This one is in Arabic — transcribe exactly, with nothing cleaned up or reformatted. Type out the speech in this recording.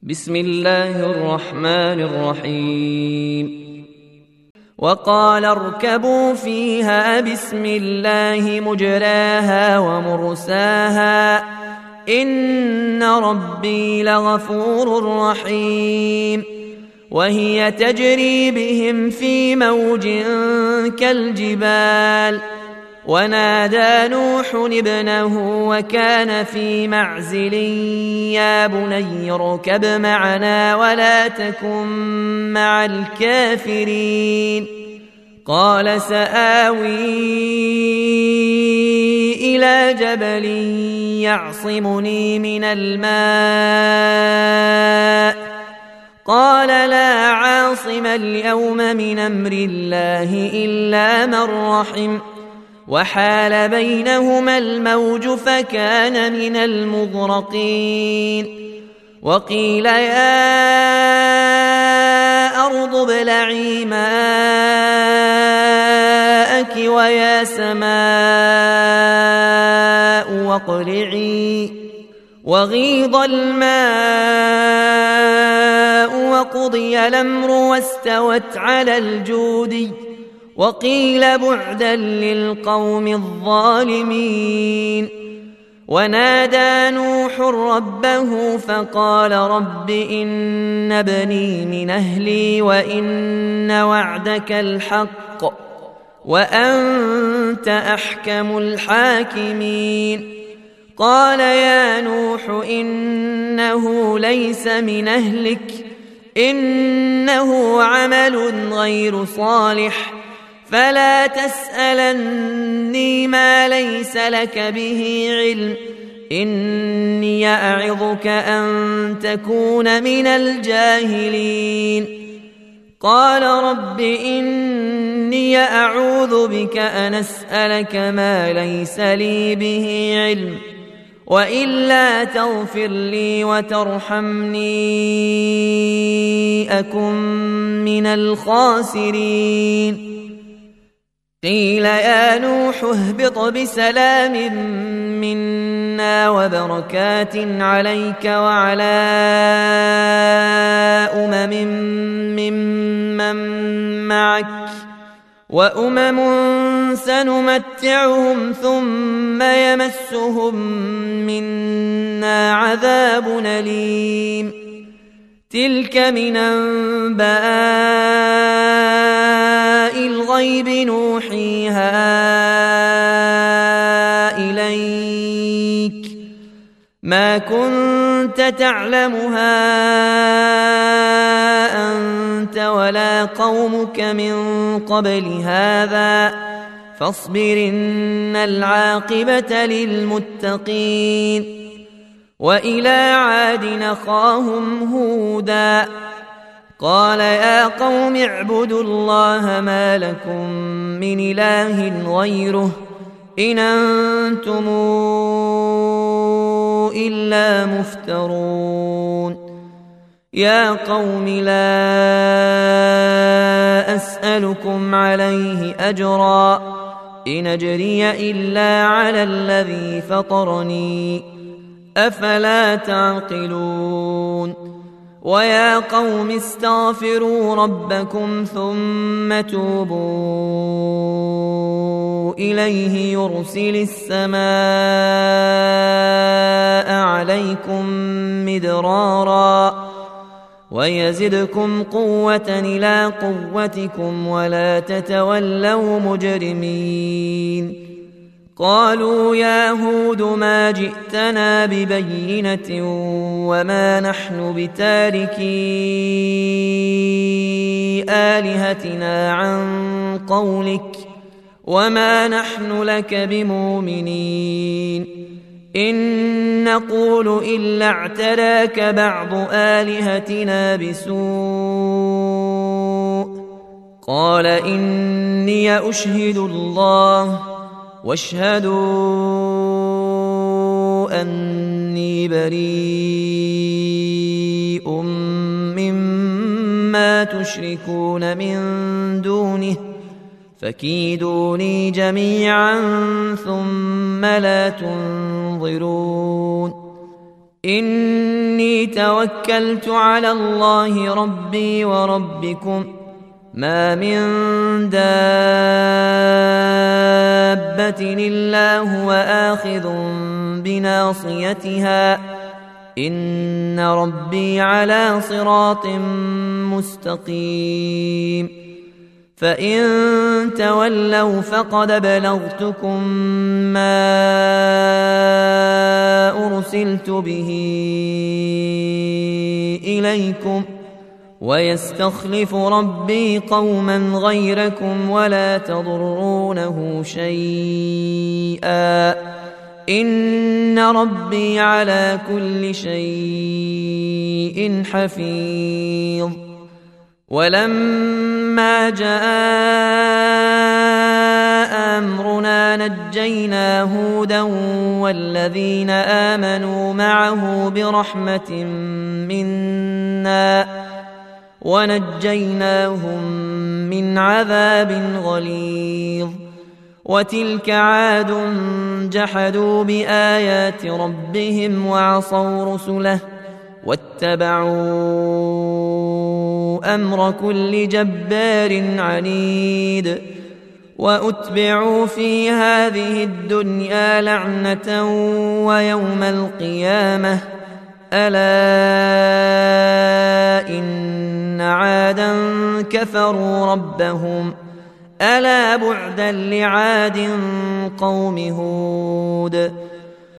بسم الله الرحمن الرحيم وقال اركبوا فيها بسم الله مجراها ومرساها إن ربي لغفور رحيم وهي تجري بهم في موج كالجبال ونادى نوح ابنه وكان في معزل يا بني اركب معنا ولا تكن مع الكافرين قال سآوي إلى جبل يعصمني من الماء قال لا عاصم اليوم من أمر الله إلا من رحم وحال بينهما الموج فكان من المغرقين وقيل يا أرض ابلعي ماءك ويا سماء واقلعي وغيض الماء وقضي الأمر واستوت على الجودي وقيل بعدا للقوم الظالمين ونادى نوح ربه فقال رب إن ابني من أهلي وإن وعدك الحق وأنت أحكم الحاكمين قال يا نوح إنه ليس من أهلك إنه عمل غير صالح فلا تسألني ما ليس لك به علم إني أعظك أن تكون من الجاهلين قال رب إني أعوذ بك أن أسألك ما ليس لي به علم وإلا تغفر لي وترحمني أكن من الخاسرين قيل يا نوح اهبط بسلام منا وبركات عليك وعلى أمم ممن معك وأمم سنمتعهم ثم يمسهم منا عذاب أليم تلك من أنباء الغيب نوحيها إليك ما كنت تعلمها أنت ولا قومك من قبل هذا فاصبر إن العاقبة للمتقين وإلى عاد أخاهم هودا قال يا قوم اعبدوا الله ما لكم من إله غيره إن أنتم إلا مفترون يا قوم لا أسألكم عليه أجرا إن أجري إلا على الذي فطرني أفلا تعقلون ويا قوم استغفروا ربكم ثم توبوا إليه يرسل السماء عليكم مدرارا ويزدكم قوة إلى قوتكم ولا تتولوا مجرمين قالوا يا هود ما جئتنا ببينة وما نحن بتاركي آلهتنا عن قولك وما نحن لك بمؤمنين إن نقول إلا اعتراك بعض آلهتنا بسوء قال إني أشهد الله واشهدوا أني بريء مما تشركون من دونه فكيدوني جميعا ثم لا تنظرون إني توكلت على الله ربي وربكم ما من دابة إلا هو آخذ بناصيتها إن ربي على صراط مستقيم فإن تولوا فقد بلغتكم ما أرسلت به إليكم ويستخلف ربي قوما غيركم ولا تضرونه شيئا إن ربي على كل شيء حفيظ ولما جاء أمرنا نجينا هودا والذين آمنوا معه برحمة منا ونجيناهم من عذاب غليظ وتلك عاد جحدوا بآيات ربهم وعصوا رسله واتبعوا أمر كل جبار عنيد وأتبعوا في هذه الدنيا لعنة ويوم القيامة ألا إن عادا كفروا ربهم ألا بعدا لعاد قوم هود